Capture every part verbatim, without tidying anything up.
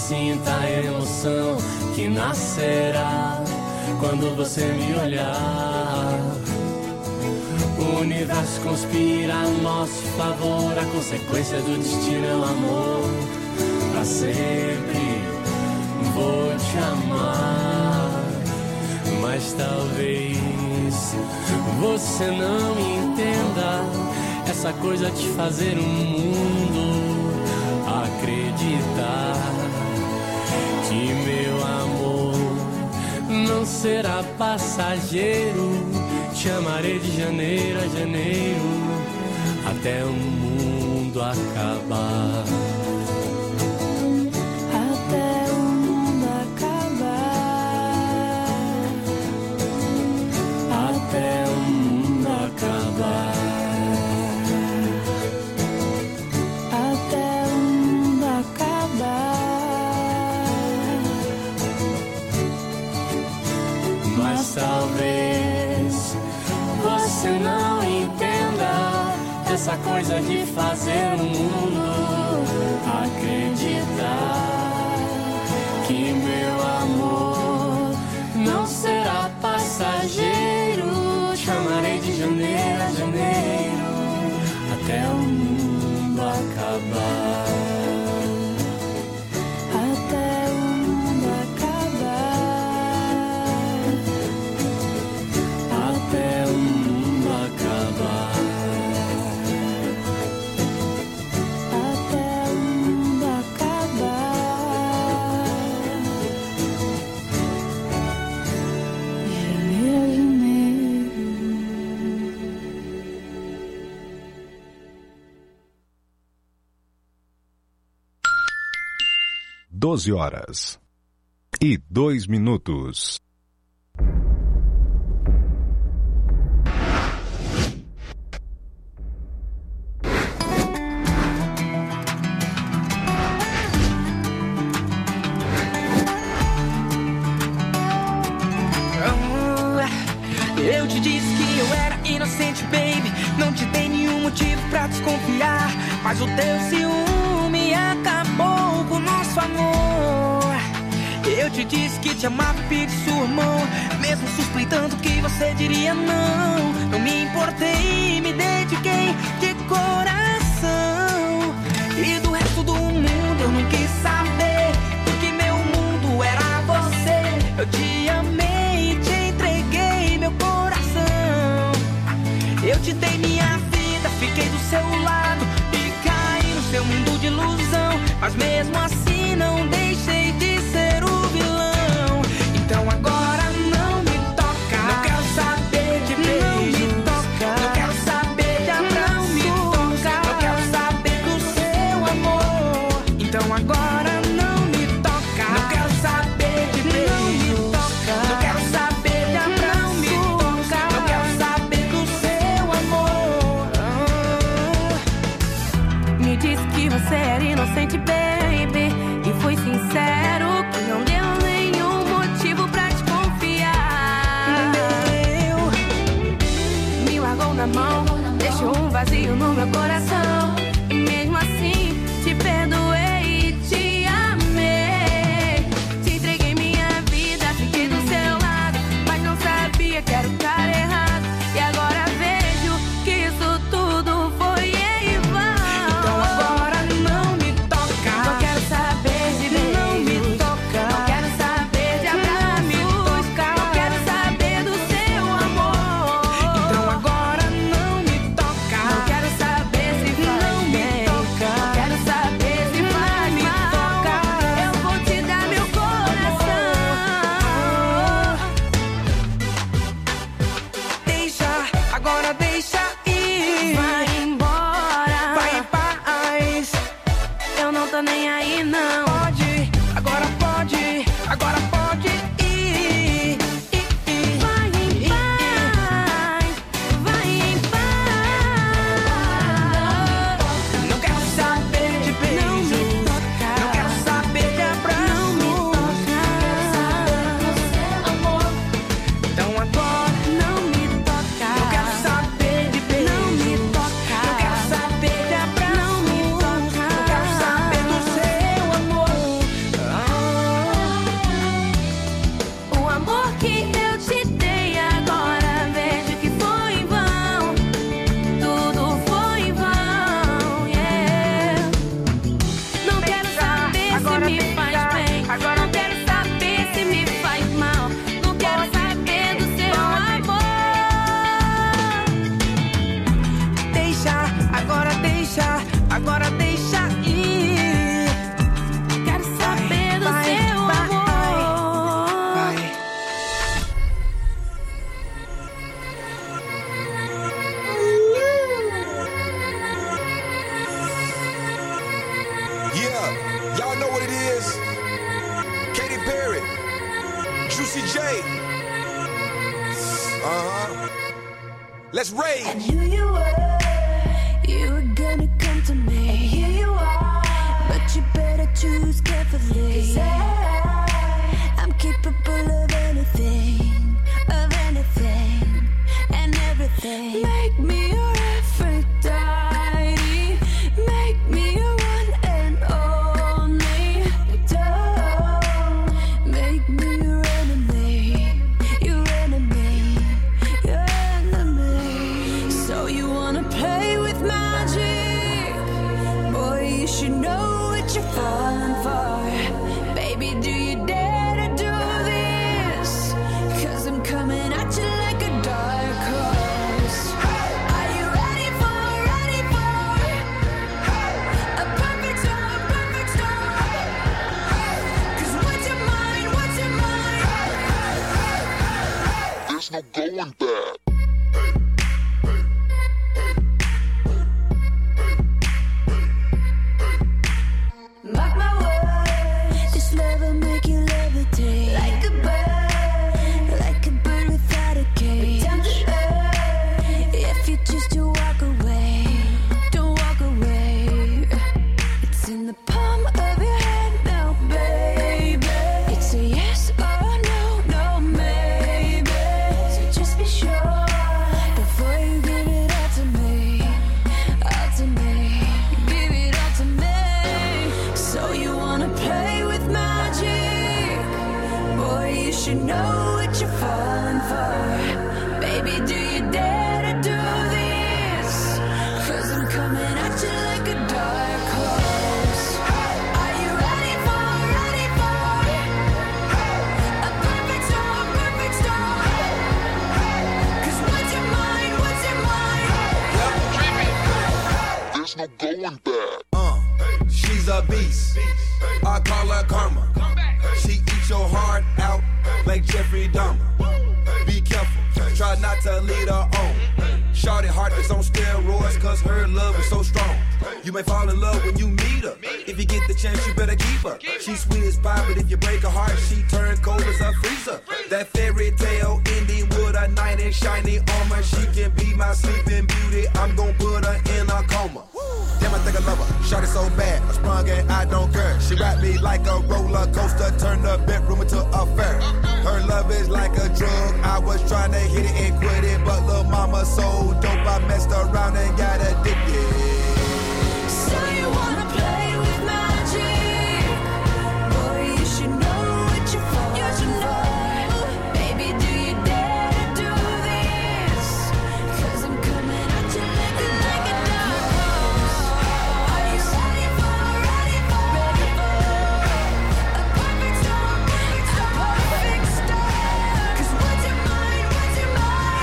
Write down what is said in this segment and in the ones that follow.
sinta a emoção que nascerá quando você me olhar. O universo conspira a nosso favor, a consequência do destino é o amor. Pra sempre vou te amar, mas talvez você não entenda essa coisa de fazer o mundo acreditar que meu amor não será passageiro. Te amarei de janeiro a janeiro até o mundo acabar. Até o mundo acabar. Até o mundo acabar. Até o mundo acabar. Mas talvez você não entenda essa coisa de fazer o mundo acreditar que meu amor não será passageiro. Te amarei de janeiro a janeiro até o mundo acabar. Até o mundo acabar. Até o mundo acabar. Até o mundo acabar. Janeiro a janeiro. Doze horas e dois minutos. Eu te disse que eu era inocente, baby. Não te dei nenhum motivo pra desconfiar, mas o teu ciúme acabou com o nosso amor. Eu te disse que te amava, pedi sua mão, mesmo suspeitando que você diria não. Não me importei, me dediquei de coração. E do resto do mundo eu não quis saber, porque meu mundo era você. Eu te amei e te entreguei meu coração. Eu te dei minha vida, fiquei do seu lado e caí no seu mundo de ilusão. Mas mesmo assim não deixei de ser o vilão. Então agora não me toca, não quero saber de beijo, não me toca, não quero saber de abraço, não me toca, não quero saber do seu amor. Então agora não me toca, não quero saber de beijo, não me toca, não quero saber de abraço, não me toca, não quero saber do seu amor. Me disse que você era inocente, baby, e foi sincero que não deu nenhum motivo pra desconfiar. Me largou na mão, deixou um vazio no meu coração. E mesmo assim te perdoei e te amei. Te entreguei minha vida, fiquei do seu lado, mas não sabia que era o cara errado. E agora vejo que isso tudo foi em vão. Então agora não me toca, Não quero saber de beijo, não me toca, não quero saber de abraço, não quero saber do seu amor. então agora não me toca, Não quero saber se faz não me bem, toca, não quero saber se faz me mal. toca. Eu vou te dar meu coração. Deixa, agora deixa ir, Vai embora, vai em paz. eu não tô nem aí não. Pode, agora pode, agora pode ir, ir, ir. Vai em paz, vai em paz. Não quero saber de beijo, Não me toca, não quero saber de abraço, não me toca. então agora Não me toca, não quero saber de beijo, Let's rage. I knew you were, you were gonna come to me. And here you are, but you better choose carefully. 'Cause I, I'm capable of anything, of anything, and everything. Make me your Aphrodite, make me your one and only. Don't make me your enemy, your enemy, your enemy. So you wanna play with magic? Boy, you should know what you're falling for. Baby, do you dare to do this? 'Cause I'm coming at you like a dark horse. Are you ready for, ready for a perfect storm, perfect storm? 'Cause what's your mind, what's your mind? There's no going back. Mark my words, this love will make you levitate like a bird, like a bird without a cage. Down to earth, if you choose to walk away, don't walk away. It's in the palm of your hand now, baby. It's a yes or no, no maybe. So just be sure before you give it all to me, all to me, give it all to me. So you wanna play with magic? Boy, you should know what you're falling for. Baby, do you dare to do this? 'Cause I'm coming at you like a dark horse. Are you ready for, ready for a perfect storm, perfect storm? 'Cause what's your mind, what's your mind? There's no going back. Uh, she's a beast. I call her karma. She eats your heart out like Jeffrey Dahmer. Be careful, try not to lead her on. Shorty heart is on steroids, cause her love is so strong. You may fall in love when you meet her. If you get the chance, you better keep her. She's sweet as pie, but if you break her heart, she turns cold as a freezer. That fairy tale ending with a knight in shiny armor. She can be my sleeping beauty. I'm gon' put her in a coma. Damn, I think I love her. Shorty so bad, I sprung and I don't care. She wrapped me like a roller coaster, turned the bedroom into a fair. Her love is like a drug. I was trying to hit it and quit it, but lil' mama so dope, I messed around and got addicted. So you wanna play with magic? Boy, you should know what you're falling for. Baby, do you dare to do this? 'Cause I'm coming at you like a, like a dark horse. Are you ready for, ready for, ready for a perfect storm, a perfect storm? 'Cause what's your mind, what's your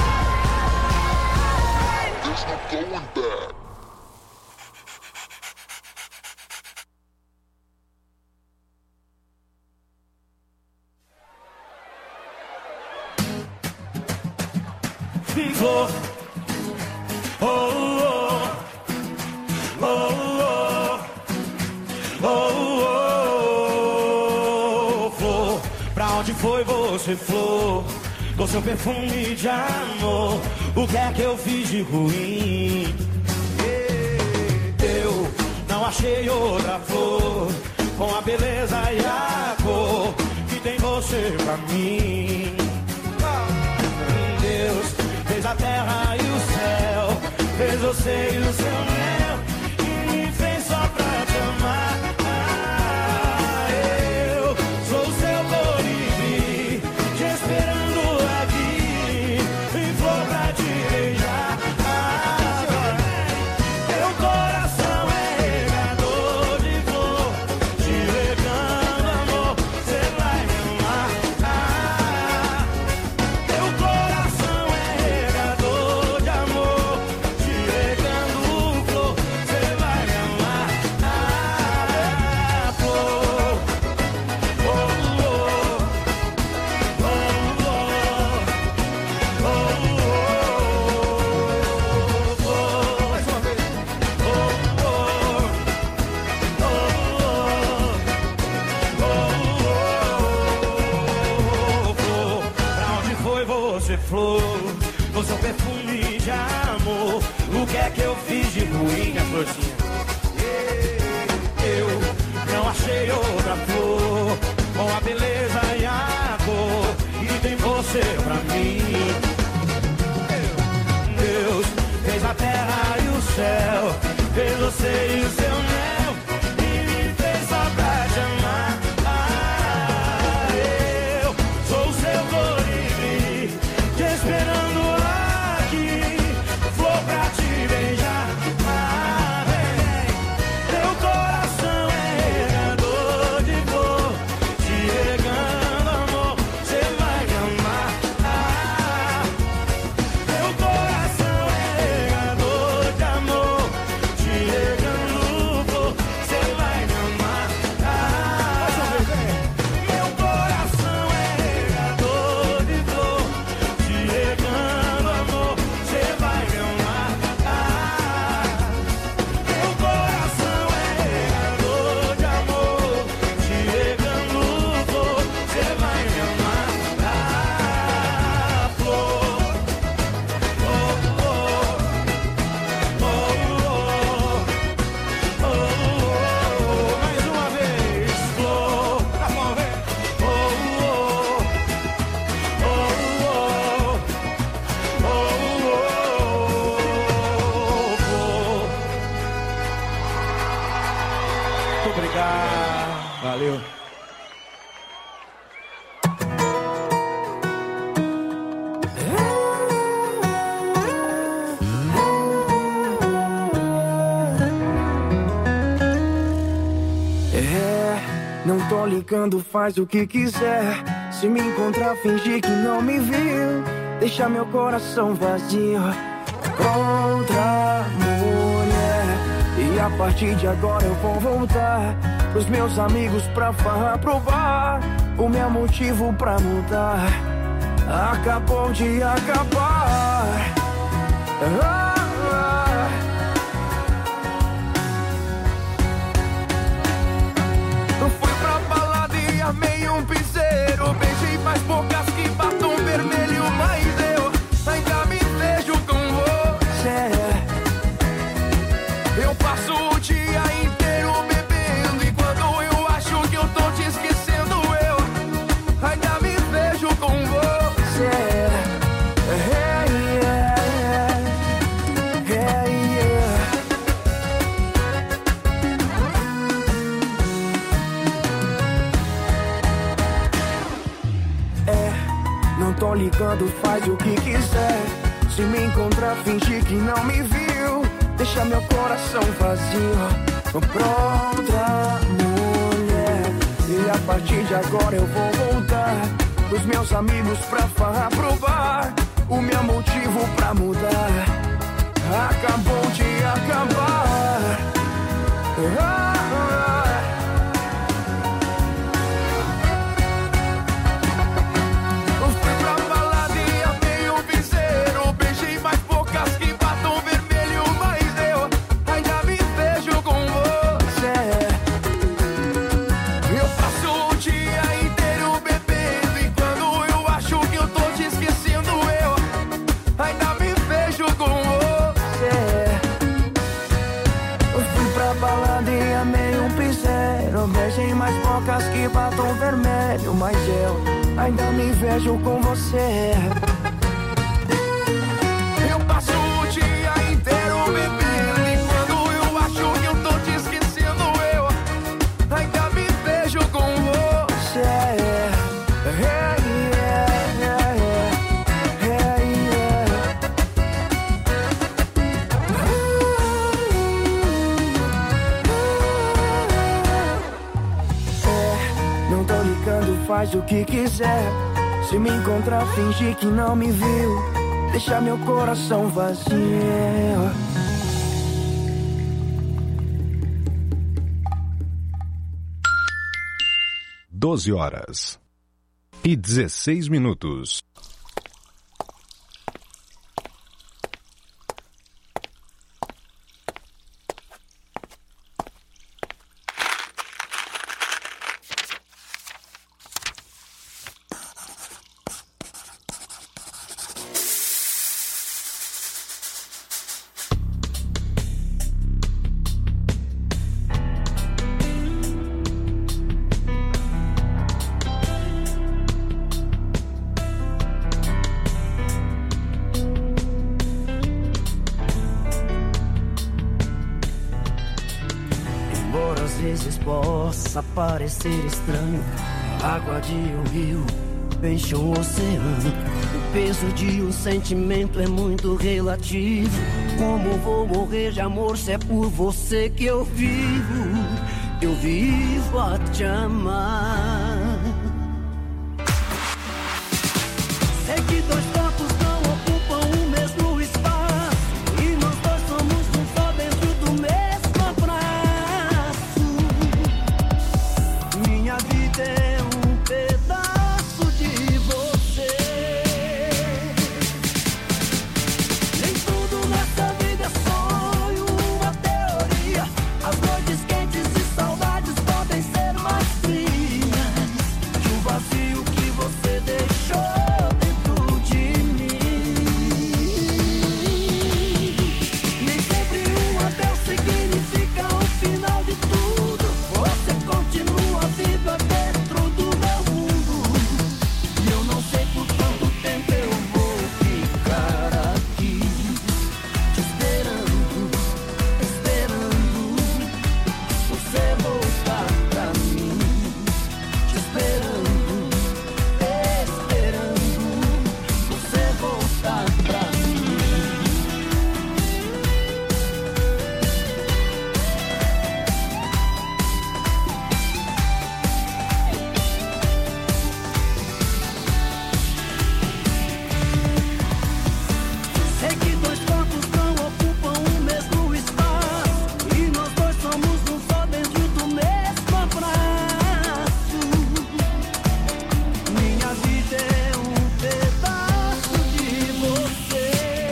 mind? There's no going back. Flor, oh, oh, oh, oh, oh, oh, flor, pra onde foi você, flor? Com seu perfume de amor, o que é que eu fiz de ruim? Eu não achei outra flor com a beleza e a cor que tem você pra mim. Deus fez a terra e o céu, fez você e o seu mel, e me fez só pra te amar. Ah, eu sou o seu colibri, te esperando aqui, em flor pra te beijar. Ah, meu coração é regador de flor, te regando amor, cê vai me amar. Ah, meu coração é regador de amor, te regando você, flor, no seu perfume de amor. O que é que eu fiz de ruim, minha florzinha? Eu não achei outra flor com a beleza e a cor, e tem você pra mim. Deus fez a terra e o céu, fez você e o seu mel, e me fez só pra te amar. Ah, eu sou o seu colibri, te esperando aqui, flor pra te beijar. Ah, vem, teu coração é regador de flor, te regando amor, cê vai me amar. Ah, teu coração é regador de amor, te regando flor, cê vai me amar. Ah, meu coração é regador de flor, te regando amor, cê vai me amar. Ah, meu coração é regador de amor, te regando flor, cê vai me amar. Ah, flor, oh, oh, oh, oh, oh, mais uma vez, flor, tá bom, vem. Oh, oh, oh, oh, oh, oh, flor. Muito obrigado. Valeu. É, não tô ligando, faz o que quiser. Se me encontrar, fingir que não me viu. Deixa meu coração vazio pra outra mulher. E a partir de agora eu vou voltar pros meus amigos pra farra, provar o meu motivo pra mudar. Acabou de acabar. Ah, ah. Eu fui pra balada e amei um piseiro, beijei mais bocas que batom vermelho, mas eu ainda me vejo com você. Eu passo o dia inteiro bebendo, e quando eu acho que eu tô te esquecendo, eu ainda me vejo com você. Hey, yeah, yeah, yeah. É, não tô ligando, faz o que quiser. Se me encontrar, fingir que não me viu. Deixa meu coração vazio pra outra mulher. E a partir de agora eu vou voltar pros meus amigos pra farra, provar o meu motivo pra mudar. Acabou de acabar. Ah, ah. Eu fui pra balada e amei um piseiro, beijei mais bocas que batom vermelho, mas eu ainda me vejo com você. Eu passo o dia inteiro bebendo, e quando eu acho que eu tô te esquecendo, eu ainda me vejo com você. Eu fui pra balada e amei um piseiro, beijei mais bocas que batom vermelho, mas eu ainda me vejo com você. Eu passo o dia inteiro bebendo, e quando eu acho que eu tô te esquecendo, eu ainda me vejo com você. Hey, yeah, yeah, yeah. Hey, yeah. É, não tô ligando, faz o que quiser. Se me encontrar, fingir que não me viu. Deixa meu coração vazio. doze horas e dezesseis minutos. vezes possa parecer estranho, a água de um rio, peixe um oceano. O peso de um sentimento é muito relativo. Como vou morrer de amor se é por você que eu vivo? Eu vivo a te amar. Sei que dois corpos não ocupam o mesmo espaço, e nós dois somos um só dentro do mesmo abraço. Minha vida é um pedaço de você. Nem tudo nessa vida é sonho, uma teoria. As noites quentes e saudades podem ser mais frias que o vazio que você deixou dentro de mim. Nem sempre um adeus significa o final de tudo. Você continua viva dentro do meu mundo, e eu não sei por quanto tempo eu vou ficar aqui te esperando, esperando você voltar pra mim. Te esperando, esperando você voltar pra mim. Sei que dois corpos não ocupam o mesmo espaço, e nós dois somos um só dentro do mesmo abraço. Minha vida é um pedaço de você.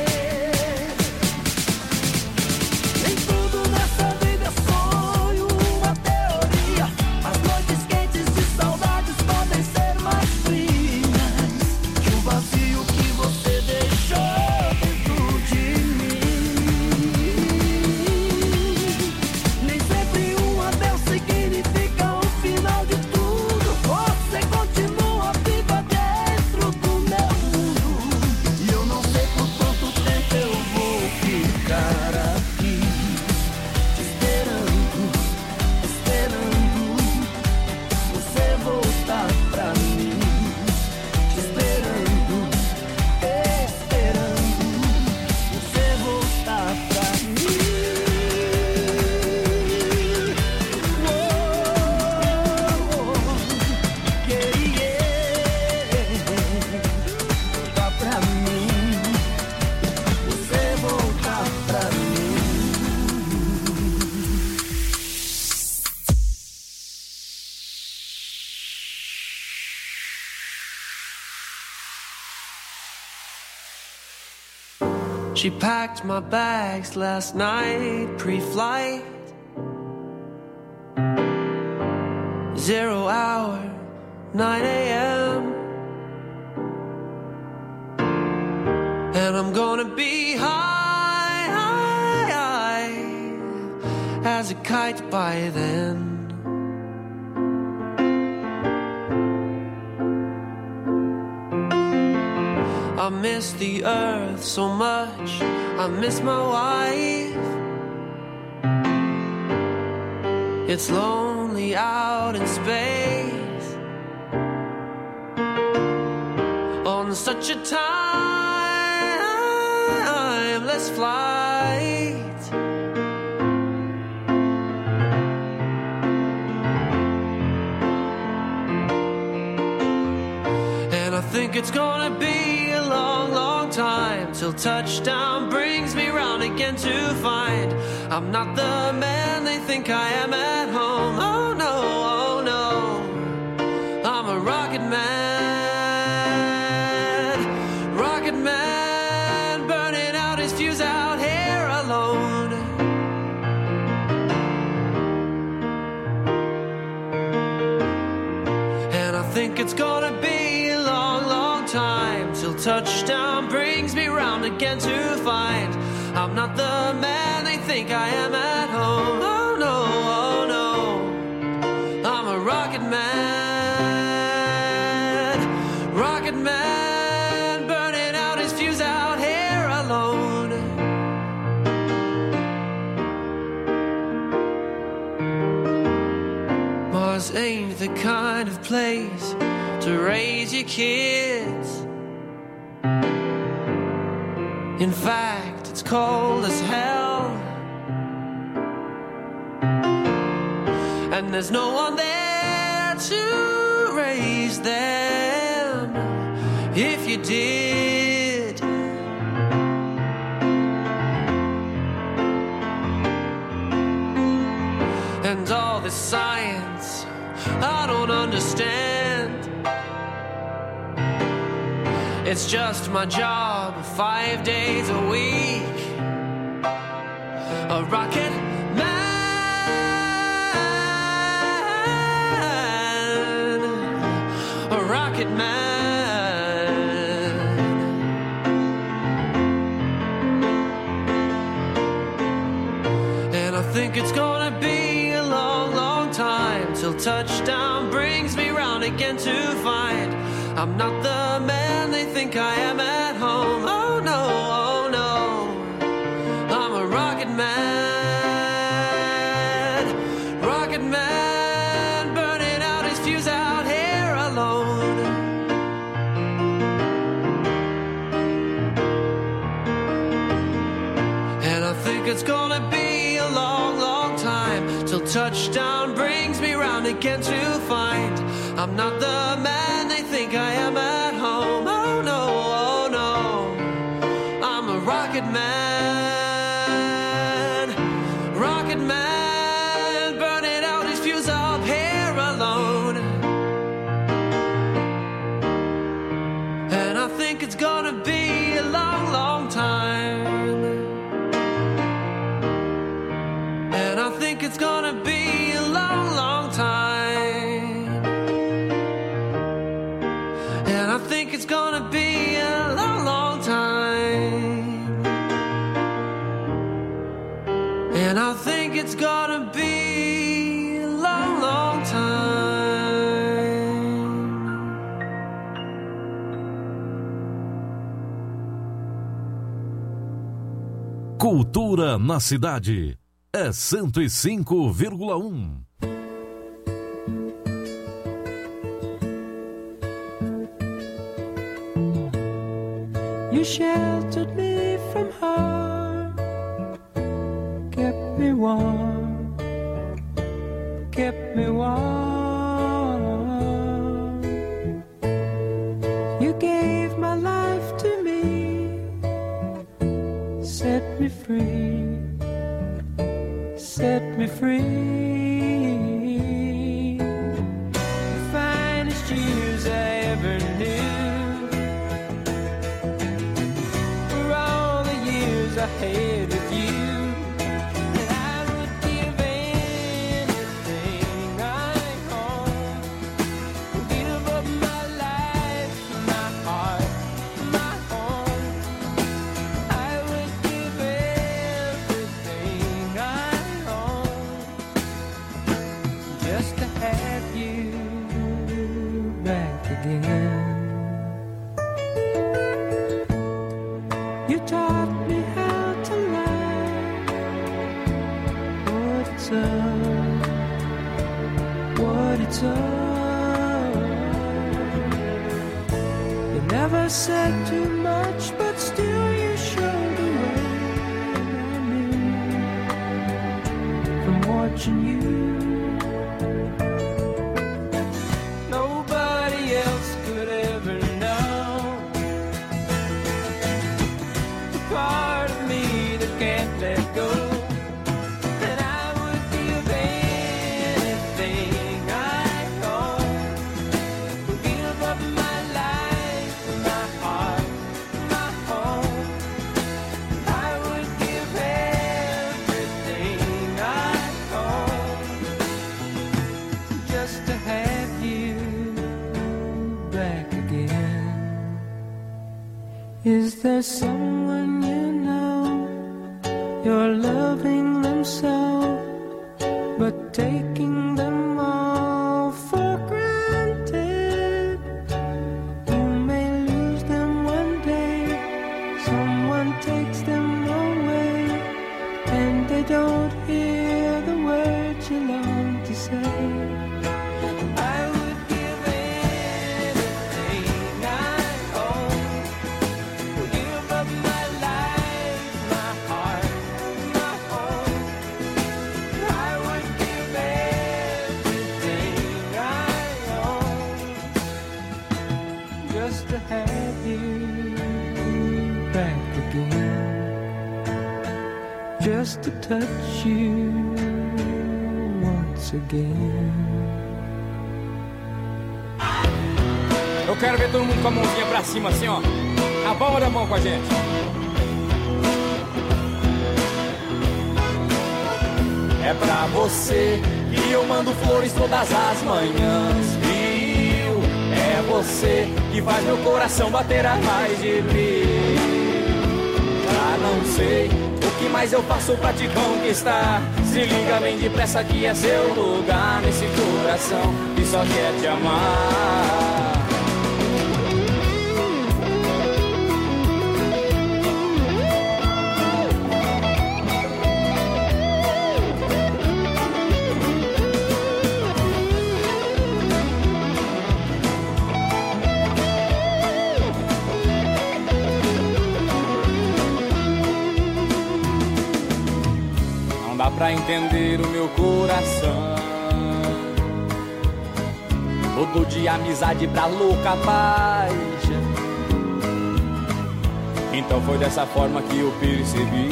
Nem tudo nessa vida é sonho, uma teoria. As noites quentes de saudades podem ser mais frias que o vazio que você deixou dentro de mim. Nem sempre um adeus significa o final de tudo. Você continua viva dentro do meu mundo, e eu não sei por quanto tempo eu vou ficar aqui te esperando, esperando você voltar pra mim. Te esperando, esperando você voltar pra mim. Oh, yeah, yeah. Voltar pra mim, você voltar pra mim. She packed my bags last night, pre-flight. Zero hour, nine a.m. And I'm gonna be high, high, high as a kite by then. I miss the earth so much, I miss my wife. It's lonely out in space on such a timeless flight. And I think it's gonna be a long, long time till touchdown brings me round again to find I'm not the man they think I am at home. Oh no, oh no, I'm a rocket man, rocket man, burning out his fuse out here alone. And I think it's gonna be a long, long time till touchdown brings me round again to find I'm not the man they think I am at home. Oh no, oh no, I'm a rocket man, rocket man, burning out his fuse out here alone. the kind of place to raise your kids. In fact, it's cold as hell, and there's no one there to raise them if you did. And all this science I don't understand. It's just my job, five days a week. A rocket man, a rocket man. And I think it's gonna be a long, long time till touchdown brings me round again to find I'm not the man they think I am at home. Oh no, oh no, I'm a rocket man, rocket man, burning out his fuse out here alone. And I think it's gonna be a long, long time till touchdown brings me round again to find I'm not the man they think I am at home. Oh no, oh no, I'm a rocket man, rocket man, burning out his fuse up here alone. And I think it's gonna be a long, long time. And I think it's gonna be a long, long time. I think it's gonna be a long, long time. And I think it's gonna be a long, long time. Cultura na cidade é cento e cinco vírgula um. You sheltered me from harm, kept me warm, kept me warm. You gave my life to me, set me free, set me free. The finest years I ever knew, I had with you, and I would give anything I own, give up my life, my heart, my home. I would give everything I own just to have you back again. You taught me how to lie, what it's up, what it's up. You never said too much, but still you showed the way. I knew from watching you. Nobody else could ever know the part of me that can't let go. And I would give anything I own, give up my life, my heart, my home. I would give everything I own just to have you back again. Is there someone you know, you're loving them so, but taking them all for granted? You may lose them one day, someone takes them away, and they don't hear the words you long to say. I back again, just to touch you once again. Eu quero ver todo mundo com a mãozinha pra cima assim, ó. A palma da mão com a gente. É pra você que eu mando flores todas as manhãs. Viu? É você que faz meu coração bater a mais de mil. Já não sei o que mais eu faço pra te conquistar. Se liga bem depressa que é seu lugar nesse coração que só quer te amar. Pra entender o meu coração, todo de amizade pra louca paixão. Então foi dessa forma que eu percebi.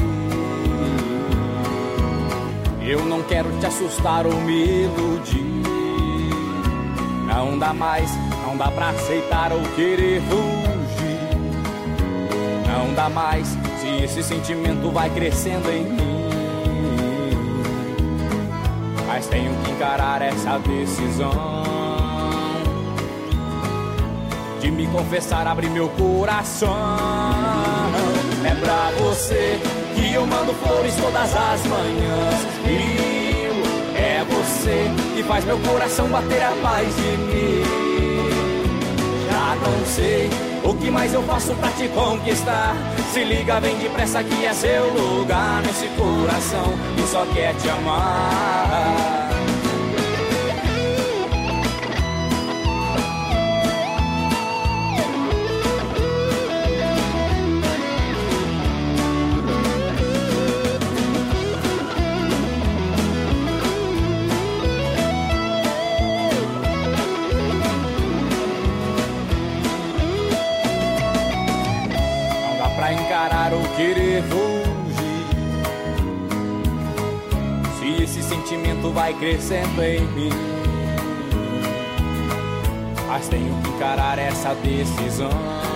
Eu não quero te assustar ou me iludir. Não dá mais, não dá pra aceitar ou querer fugir. Não dá mais, se esse sentimento vai crescendo em mim. Mas tenho que encarar essa decisão de me confessar, abrir meu coração. É pra você que eu mando flores todas as manhãs. E é você que faz meu coração bater a paz de mim. Já não sei o que mais eu faço pra te conquistar. Se liga bem depressa que é seu lugar nesse coração que só quer te amar. Encarar ou querer fugir. Se esse sentimento vai crescendo em mim, mas tenho que encarar essa decisão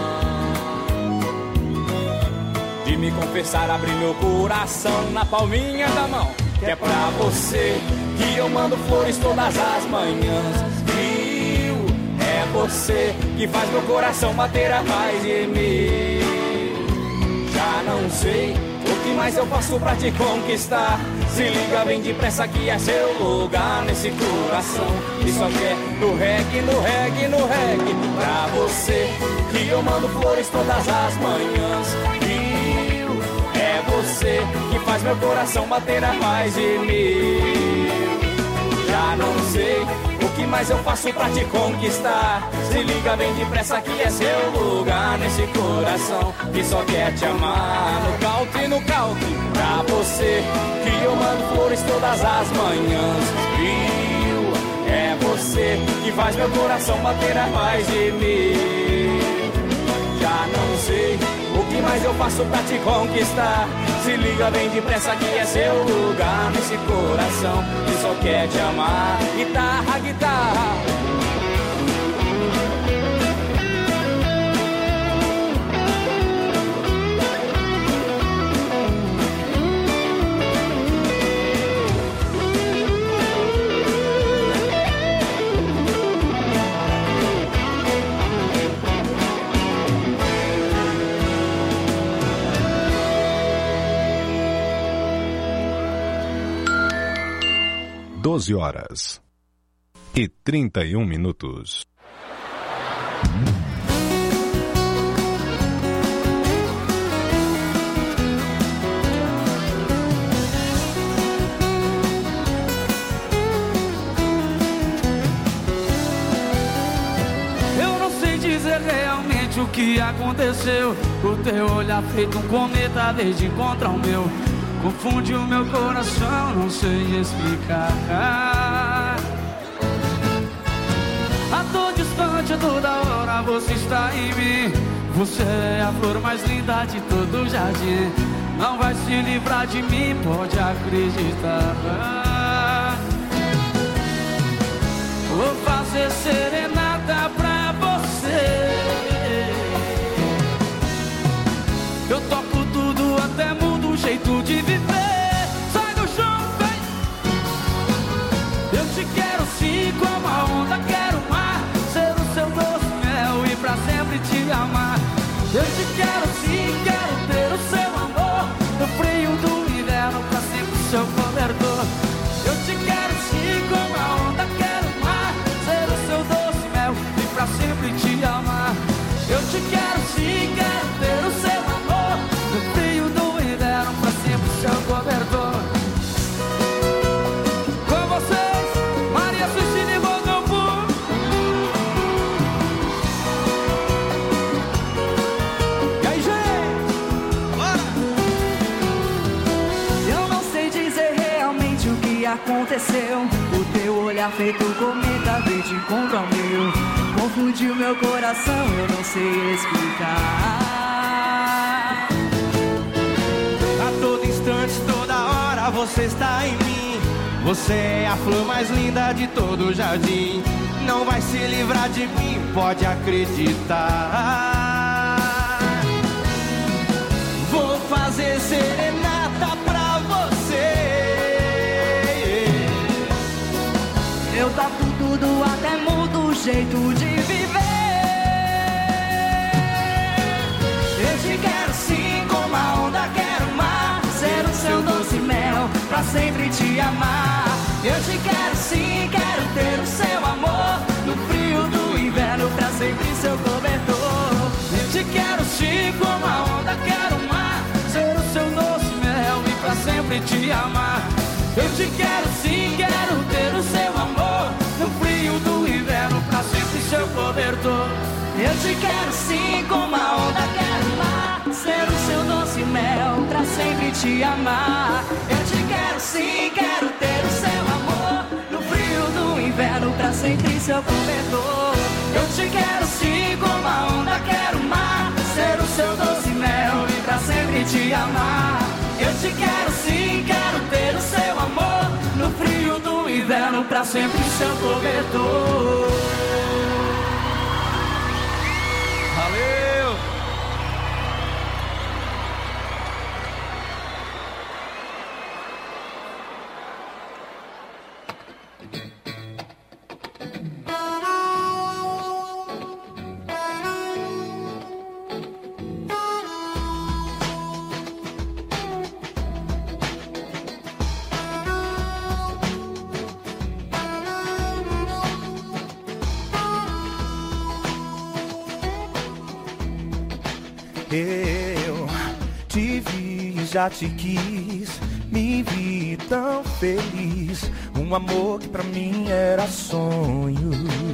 de me confessar, abrir meu coração na palminha da mão. Que é pra você que eu mando flores todas as manhãs. Viu? É você que faz meu coração bater a mais de mim. Já não sei o que mais eu faço pra te conquistar. Se liga bem depressa que é seu lugar nesse coração que só quer no reggae, no reggae, no reggae. Pra você que eu mando flores todas as manhãs. E é você que faz meu coração bater a mais de mil. Já não sei o que mais eu faço pra te conquistar. Se liga bem depressa que é seu lugar nesse coração que só quer te amar. No country, no country. Pra você que eu mando flores todas as manhãs. Viu? É você que faz meu coração bater a mais de mil. Já não sei o que mais eu faço pra te conquistar. Se liga bem depressa que é seu lugar nesse coração que só quer te amar. Guitarra, guitarra. doze horas e trinta e um minutos. Eu não sei dizer realmente o que aconteceu. O teu olhar feito um cometa desde encontrar o meu. Confunde o meu coração, não sei explicar. A dor distante a toda hora você está em mim. Você é a flor mais linda de todo o jardim. Não vai se livrar de mim, pode acreditar. Vou fazer serenata pra você. Eu toco tudo, até mudo o jeito de viver. Sai do chão, vem. Eu te quero sim, como a onda, quero o mar. Ser o seu doce mel e pra sempre te amar. Eu te quero sim, quero ter o seu amor. No frio do inverno, pra sempre seu cobertor. Eu te quero sim, como a onda, quero o mar. Ser o seu doce mel e pra sempre te amar. Eu te quero sim, quero ter o seu amor. No frio do inverno, pra sempre seu cobertor. Com vocês, Maria Cristina e Bogambu. E aí, gente? Bora! Eu não sei dizer realmente o que aconteceu. O teu olhar feito cometa verde contra o meu confundiu meu coração, eu não sei explicar. A todo instante, toda hora você está em mim. Você é a flor mais linda de todo o jardim. Não vai se livrar de mim, pode acreditar. Vou fazer serenata pra você. Eu toco tudo, até mudo o jeito de viver. Eu te quero sim, como a onda, quero o mar. Ser o seu doce mel, pra sempre te amar. Eu te quero sim, quero ter o seu amor. No frio do inverno, pra sempre seu cobertor. Eu te quero sim, como a onda, quero o mar. Ser o seu doce mel e pra sempre te amar. Eu te quero sim, quero ter o seu amor. No frio do inverno, pra sempre seu cobertor. Eu te quero sim, como a onda, quero o mar. Ser o seu doce mel, pra sempre te amar. Eu te quero sim, quero ter o seu amor. No frio do inverno, pra sempre seu cobertor. Eu te quero sim, como a onda, quero o mar. Ser o seu doce mel e pra sempre te amar. Eu te quero sim, quero ter o seu amor. No frio do inverno, pra sempre seu cobertor. Valeu! Eu te vi, já te quis, me vi tão feliz. Um amor que pra mim era sonho.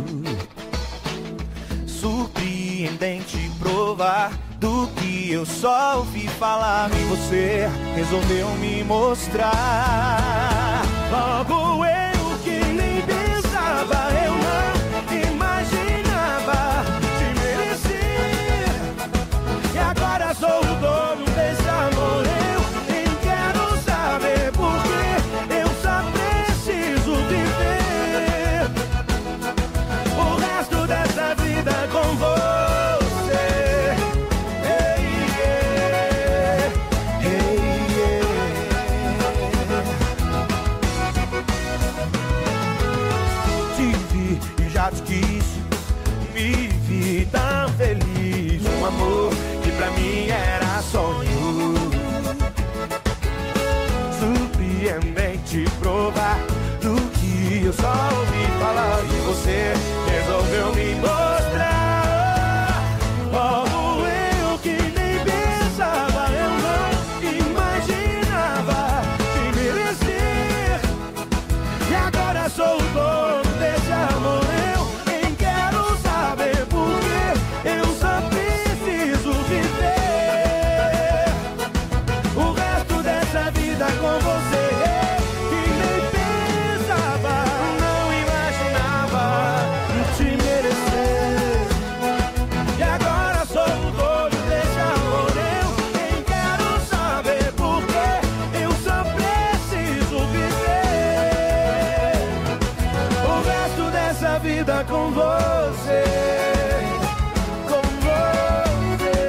Surpreendente provar do que eu só ouvi falar. E você resolveu me mostrar. Logo eu que nem pensava, eu não imaginava te merecer. E agora sou o dono desse amor. Eu nem quero saber porque eu só preciso viver o resto dessa vida com você. Hey, yeah. Hey, yeah. Te vi e já te quis, me vi tão feliz. Um amor que pra mim era sonho. Surpreendente provar do que eu só ouvi falar. E você resolveu me mostrar. Logo eu que nem pensava, eu não imaginava te merecer. E agora sou o dono desse amor. Eu nem quero saber porque eu só preciso viver o resto dessa vida com você. Que nem pensava, não imaginava te merecer. viva com você, com você,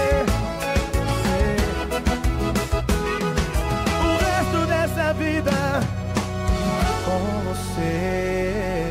o resto dessa vida com você.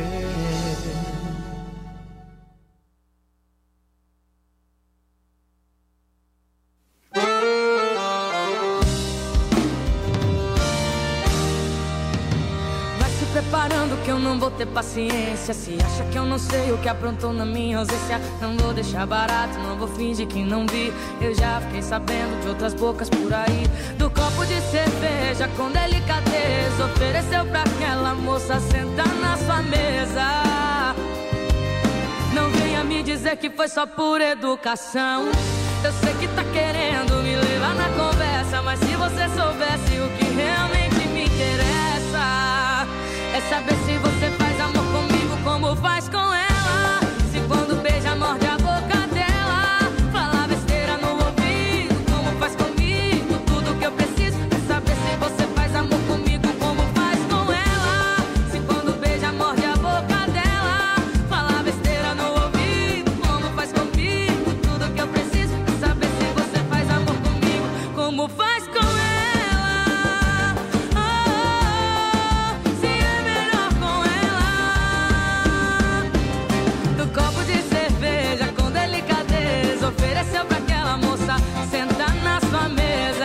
Preparando que eu não vou ter paciência. Se acha que eu não sei o que aprontou na minha ausência, não vou deixar barato, não vou fingir que não vi. Eu já fiquei sabendo de outras bocas por aí, do copo de cerveja com delicadeza ofereceu pra aquela moça sentar na sua mesa. Não venha me dizer que foi só por educação. Eu sei que tá querendo me levar na conversa, mas se você soubesse o que realmente me interessa, é saber se você faz amor comigo como faz com ela. Se quando beija morde a boca dela, fala besteira no ouvido como faz comigo. Tudo que eu preciso é saber se você faz amor comigo como faz com ela. Se quando beija morde a boca dela, fala besteira no ouvido como faz comigo. Tudo que eu preciso é saber se você faz amor comigo como faz com ela. Ofereceu pra aquela moça sentar na sua mesa.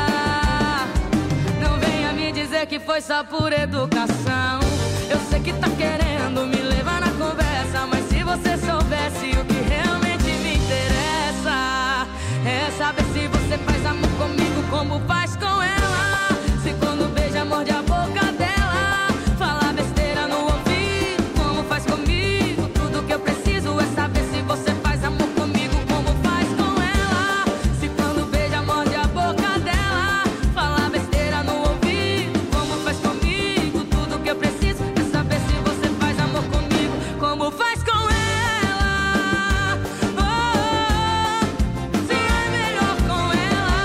Não venha me dizer que foi só por educação. Eu sei que tá querendo me levar na conversa, mas se você soubesse o que realmente me interessa, é saber se você faz amor comigo como faz com ela. Se quando beija morde a boca dela, fala besteira no ouvido como faz comigo. Tudo que eu preciso é saber se você faz amor comigo como faz com ela. Se quando beija morde a boca dela, fala besteira no ouvido como faz comigo. Tudo que eu preciso é saber se você faz amor comigo como faz com ela. Oh, se é melhor com ela,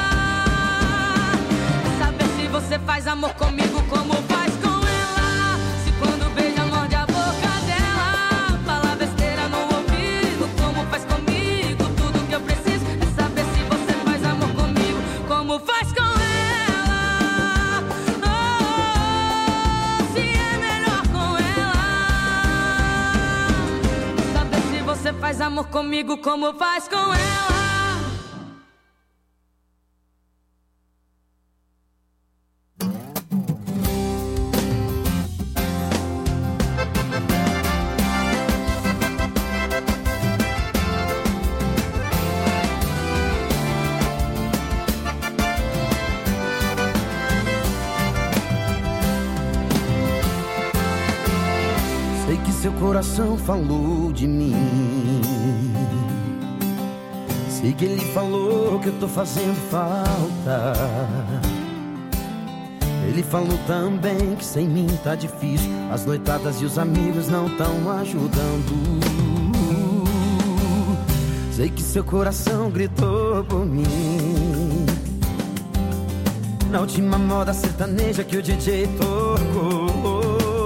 é saber se você faz amor comigo como faz com ela. Se quando beija morde a boca dela, fala besteira no ouvido como faz comigo. Tudo que eu preciso é saber se você faz amor comigo como faz com ela. Oh, se é melhor com ela, saber se você faz amor comigo como faz com ela. Sei que seu coração falou de mim. Sei que ele falou que eu tô fazendo falta. Ele falou também que sem mim tá difícil. As noitadas e os amigos não tão ajudando. Sei que seu coração gritou por mim na última moda sertaneja que o D J tocou.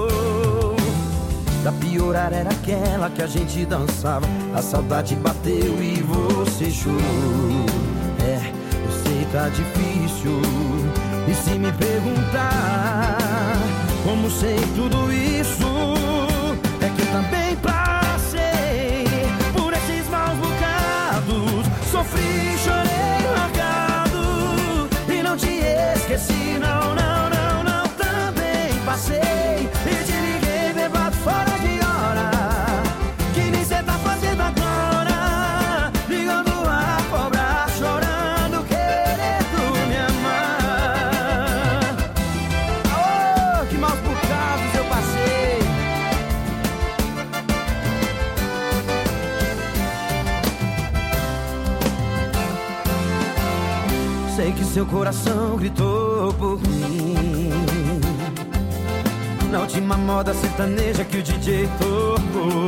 Pra piorar era aquela que a gente dançava. A saudade bateu e você chorou. É, eu sei tá difícil. E se me perguntar como sei tudo isso, é que eu também passei por esses maus bocados. Sofri, chorei, largado e não te esqueci, não, não, não, não. Também passei e te liguei bebado fora de hora. Que nem cê tá fazendo agora, ligando a cobrar, chorando, querendo me amar. Oh, que maus bocados eu passei. Sei que seu coração gritou por mim na última moda sertaneja que o D J tocou.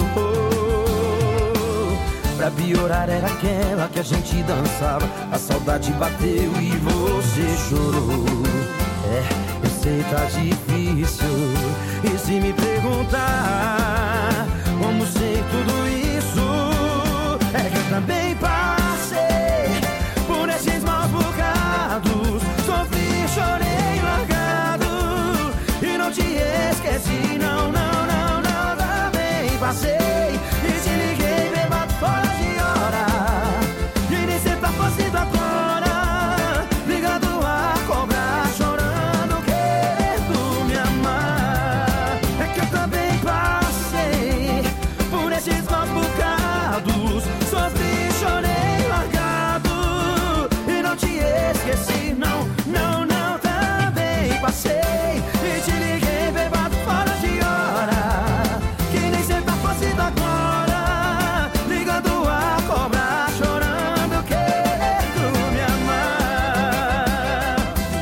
Pra piorar era aquela que a gente dançava. A saudade bateu e você chorou. É, eu sei tá difícil. E se me perguntar como sei tudo isso. É que eu também passei por esses maus bocados. Sofri, chorei, largado e não te esqueci. Não, não, não, não, também passei e te liguei bêbado fora de hora. E nem cê tá fazendo agora, ligado a cobrar, chorando, querendo me amar. É que eu também passei por esses maus bocados. Sofri, chorei, largado e não te esqueci. Não, não, não, também passei e te liguei bêbado fora de hora. Que nem cê tá fazendo agora, ligando a cobrar, chorando, querendo me amar.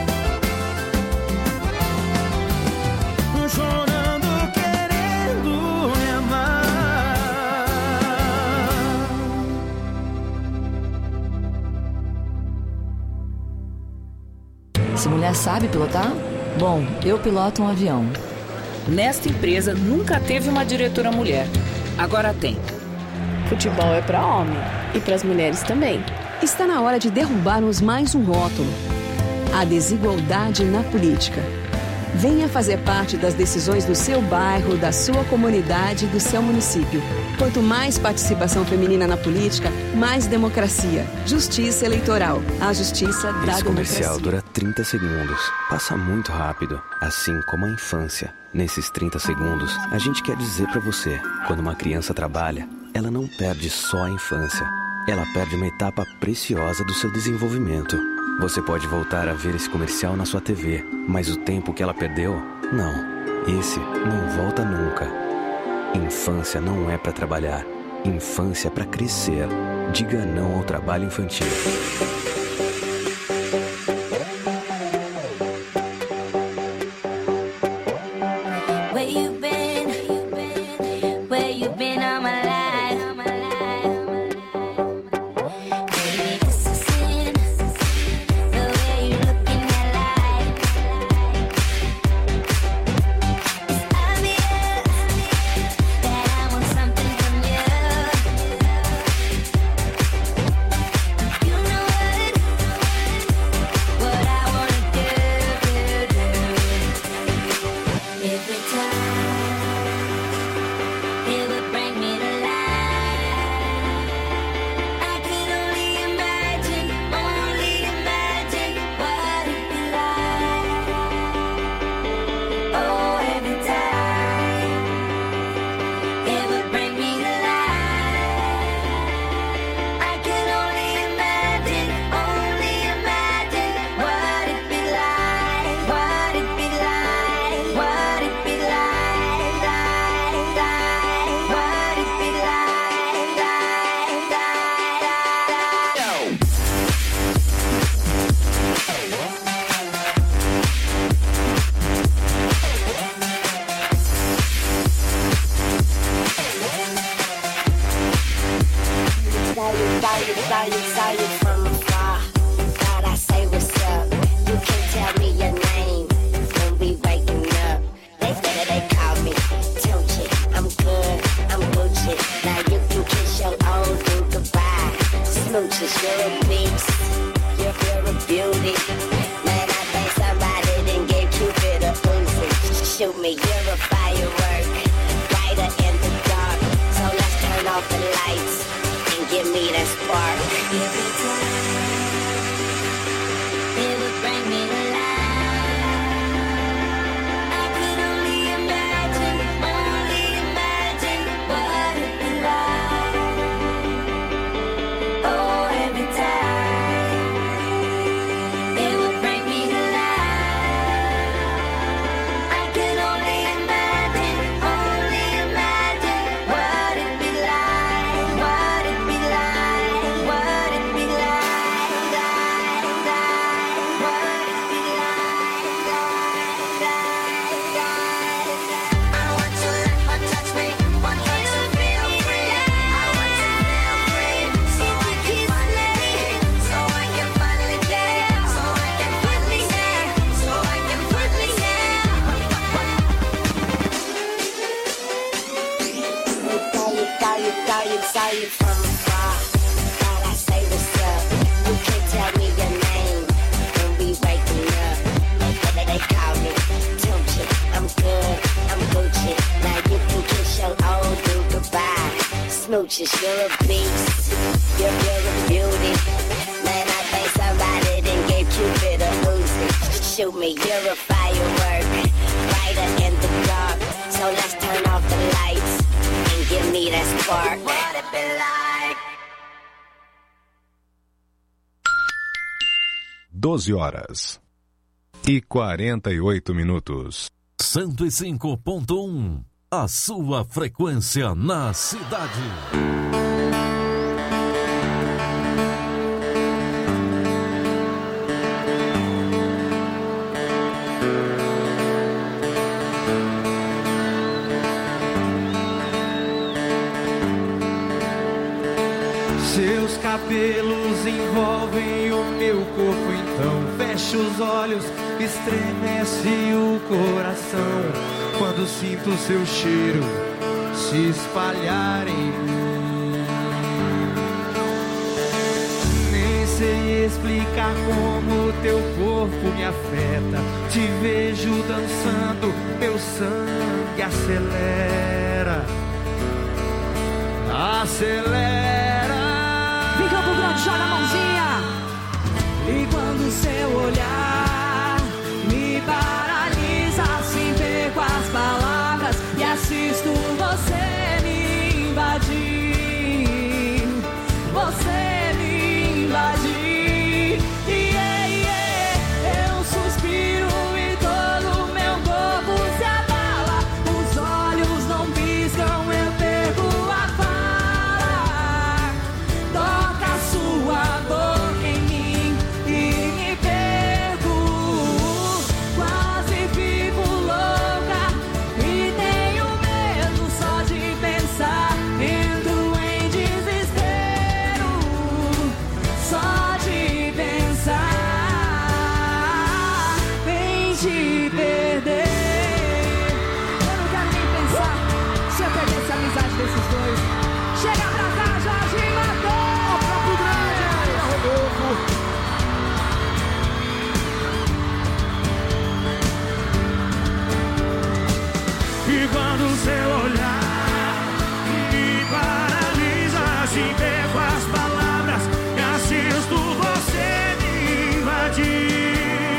Chorando, querendo me amar. Essa mulher sabe pilotar? Bom, eu piloto um avião. Nesta empresa nunca teve uma diretora mulher. Agora tem. Futebol é para homem e para as mulheres também. Está na hora de derrubarmos mais um rótulo: a desigualdade na política. Venha fazer parte das decisões do seu bairro, da sua comunidade, do seu município. Quanto mais participação feminina na política, mais democracia. Justiça eleitoral. A justiça da Esse comercial democracia. dura trinta segundos. Passa muito rápido, assim como a infância. Nesses trinta segundos, a gente quer dizer pra você: quando uma criança trabalha, ela não perde só a infância. Ela perde uma etapa preciosa do seu desenvolvimento. Você pode voltar a ver esse comercial na sua T V, mas o tempo que ela perdeu, não. Esse não volta nunca. Infância não é pra trabalhar. Infância é pra crescer. Diga não ao trabalho infantil. Where you been? Where you been all my life? Baby, this is sin. The way you look in that light. It's obvious that I want something from you. You know what? What I wanna do, do, do. Every time it would bring me to life. I could only imagine, only imagine what it'd be like. Oh, every time it would bring me to life. I could only imagine, only imagine what it'd be like, what it'd be like, what it'd be like, like, like, what it'd be like, like, like, like. Saw you, saw you, saw you from afar. Thought I say what's up. You can't tell me your name when we waking up. They said they call me Tucci. I'm good, I'm Gucci. Now you can kiss your old dude goodbye. Smooches, you're a beast. You're, you're a beauty. Man, I think somebody done gave Cupid a Uzi. Shoot me, you're a firework. Brighter in the dark. So let's turn off the lights and give me that spark. Every time it would bring me to life. I could only imagine, only imagine what it'd be like. Oh, every time it would bring me to life. I could only imagine, only imagine what it'd be like, what it'd be like, what it'd be like. pictures. You're a beast. You're, you're a beauty. Man, I think somebody done gave Cupid a Uzi. Shoot me, you're a firework, brighter in the dark. So let's turn off the lights and give me that spark. What it be like? doze horas e quarenta e oito minutos. cento e cinco ponto um, a sua frequência na cidade. Seus cabelos envolvem o meu corpo, então fecho os olhos, estremece o coração quando sinto seu cheiro se espalhar em mim. Nem sei explicar como teu corpo me afeta. Te vejo dançando, meu sangue acelera, acelera. Vem, Campo Grande, joga a mãozinha. E quando seu olhar me paralisa, assim perco as palavras e assisto você me invadir. Você me invadir. Yeah, yeah. Eu suspiro e todo o meu corpo se abala. Os olhos não piscam, eu perco a fala. Toca a sua boca em mim e me perco. Quase fico louca e tenho medo só de pensar. Entro em desespero só de pensar em te perder. Eu não quero nem pensar se eu perdesse a amizade desses dois. Chega pra cá, Jorge Matou! Campo Grande, Rodolfo! E quando seu olhar me paralisa, assim perco as palavras e assisto você me invadir.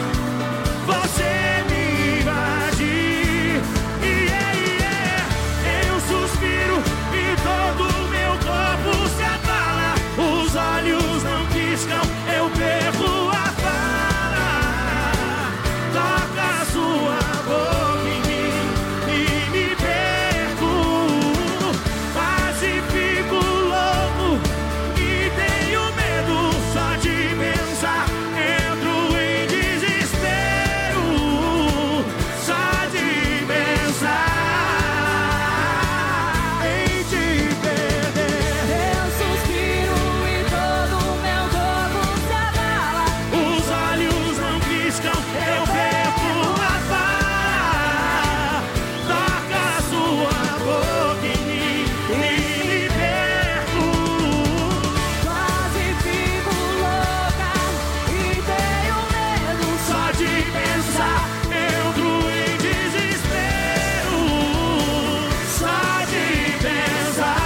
Você me invadir. Yeah, yeah. Eu suspiro e todo o meu corpo se abala. Os olhos não piscam, eu perco a fala. Toca a sua boca em mim e me perco. Quase fico louco e tenho medo só de pensar. Entro em desespero só de pensar em te perder. Eu suspiro e todo o meu corpo se abala. Os olhos não piscam, eu perco a fala. Toca a sua boca em mim e me perco. Quase fico louca e tenho medo Só de pensar, entro em desespero. Só de pensar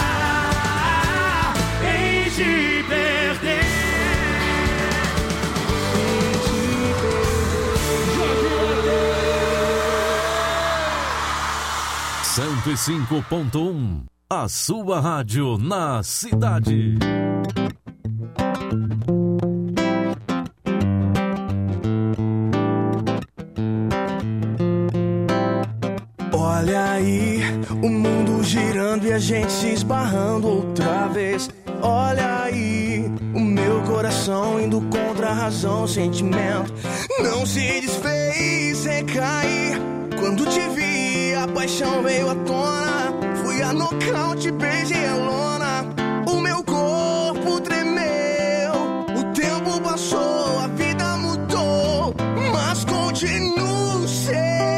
em te perder. cento e cinco ponto um, a sua rádio na cidade. Olha aí, o mundo girando e a gente se esbarrando outra vez. Olha aí, o meu coração indo contra a razão, o sentimento não se desfez sem cair. Quando te vi, a paixão veio à tona. Fui a nocaute, beijei a lona. O meu corpo tremeu. O tempo passou, a vida mudou, mas continuo seu.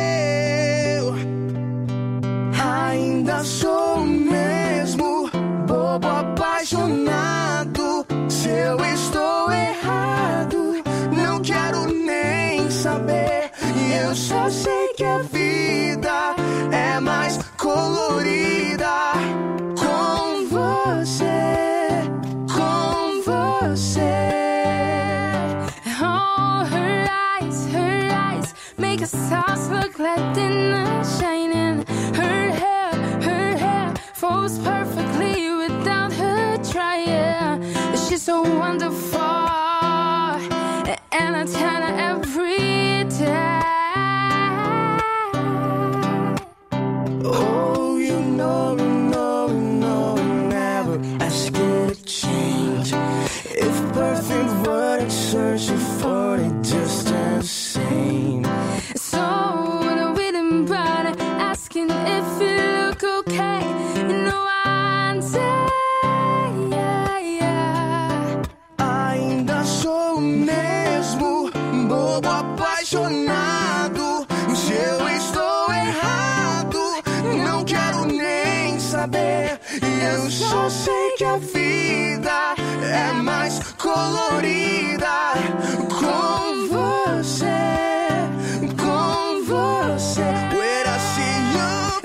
Ainda sou o mesmo bobo apaixonado. Se eu estou errado, não quero nem saber. E eu só sei que a vida é mais colorida com sauce look like dinner shining. Her hair, her hair falls perfectly without her trying. She's so wonderful, and I tell her every day. Oh, you know, no, no, never ask you to change. If perfect word searching for it just insane. So when I'm reading about it, asking if you look okay, you know I say, yeah, yeah. Ainda sou o mesmo bobo apaixonado. Se eu estou errado, não quero nem saber. E eu só sei que a vida é mais colorida com você, com você. When I see your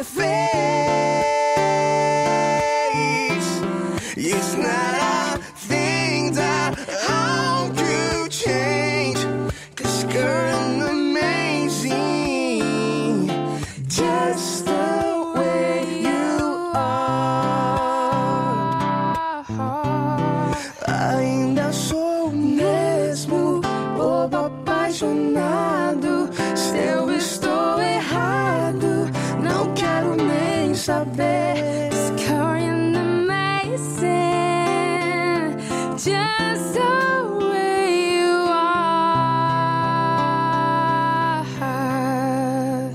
face, it's not a thing that I could change. 'Cause girl, I'm amazing, just the way you are. Ainda sou o mesmo bobo apaixonado. Se eu estou errado, não quero nem saber. Scoring amazing, just the way you are.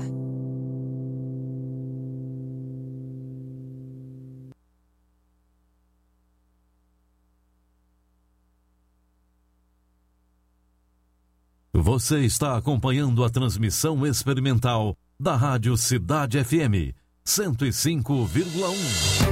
Você está acompanhando a transmissão experimental da Rádio Cidade F M cento e cinco vírgula um.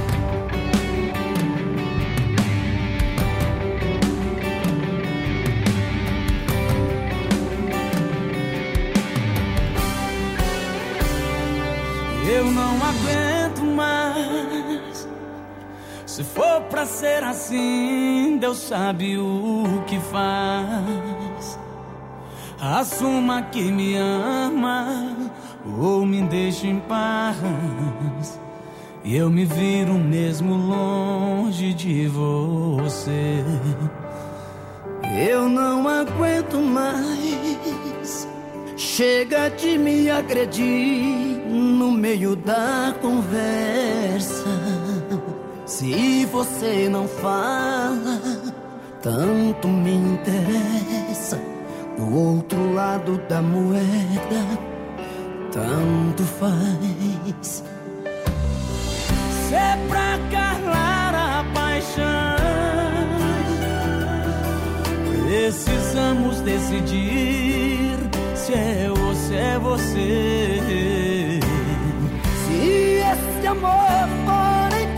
Eu não aguento mais. Se for pra ser assim, Deus sabe o que faz. Assuma que me ama ou me deixe em paz. E eu me viro mesmo longe de você. Eu não aguento mais. Chega de me agredir no meio da conversa. Se você não fala, tanto me interessa. Do outro lado da moeda, tanto faz. Se é pra calar a paixão, precisamos decidir se é ou se é você. Se esse amor for em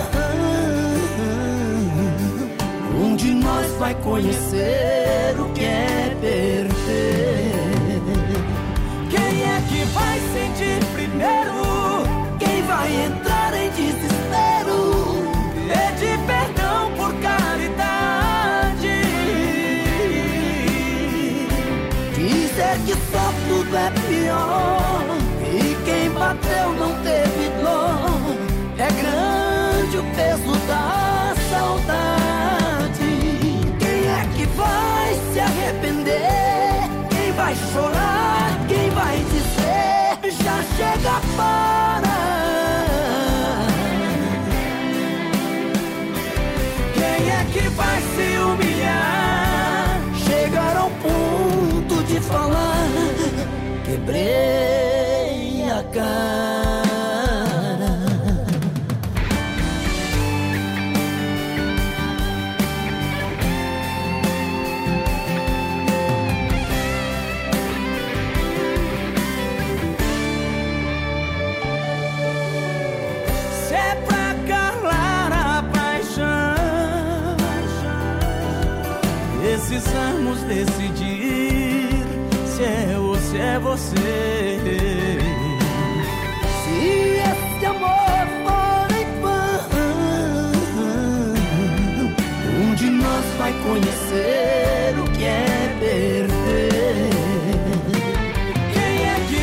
vão, um de nós vai conhecer o que é perder. Quem é que vai sentir primeiro? Quem vai entrar em desespero? Pedir perdão por caridade. Dizer que só tudo é pior e quem bateu não teve dó. É grande o peso da saudade. Quem é que vai se arrepender? Quem vai chorar? Quem vai dizer já chega para? Quem é que vai se humilhar? Chegar ao ponto de falar: quebrei a cara. Se é pra calar a paixão, precisamos decidir se é ou se é você. Se esse amor for em vão, um de nós vai conhecer o que é perder. Quem é que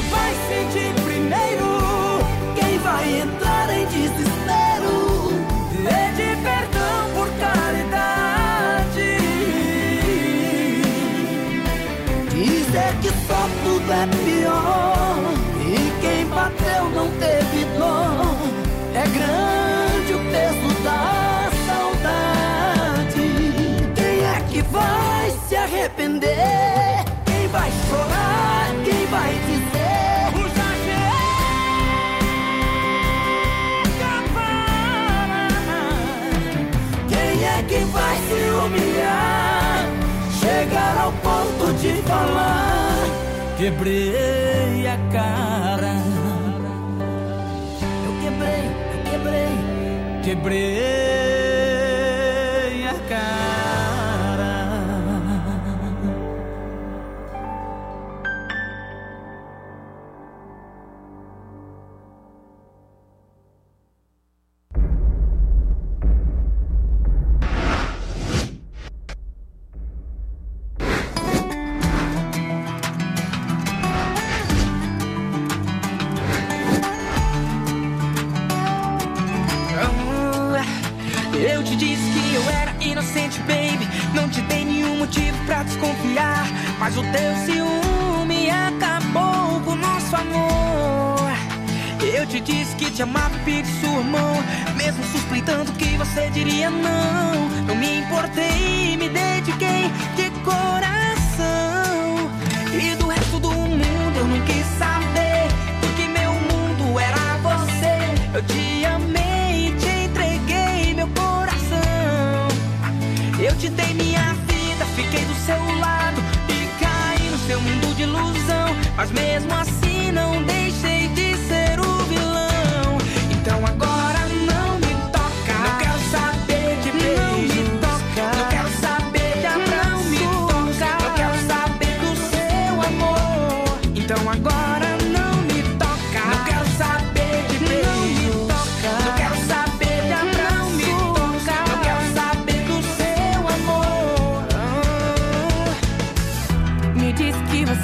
Dizer que só tudo é pior e quem bateu não teve dó. É grande o peso da saudade. Quem é que vai se arrepender? Quem vai chorar? Quem vai dizer? O já chega. Quem é que vai se humilhar? Chegar ao ponto de falar: quebrei a cara. Eu quebrei, eu quebrei, quebrei a cara. Eu te disse que eu era inocente, baby. Não te dei nenhum motivo pra desconfiar, mas o teu ciúme acabou com o nosso amor. Eu te disse que te amava e pedi sua mão, mesmo suspeitando que você diria não. Não me importei, me dediquei de coração. E do resto do mundo eu não quis saber, porque meu mundo era você. Eu te amei e te entreguei meu coração. Eu te dei minha vida, fiquei do seu lado e caí no seu mundo de ilusão. Mas mesmo assim não deixei de ser o vilão. Então agora não me toca, não quero saber de beijo, não me toca, não quero saber de abraço, não me toca, não quero saber do seu amor. Então agora não me toca, não quero saber de beijo, não me toca, não quero saber de abraço, não me toca, não quero saber do seu amor. Me disse que você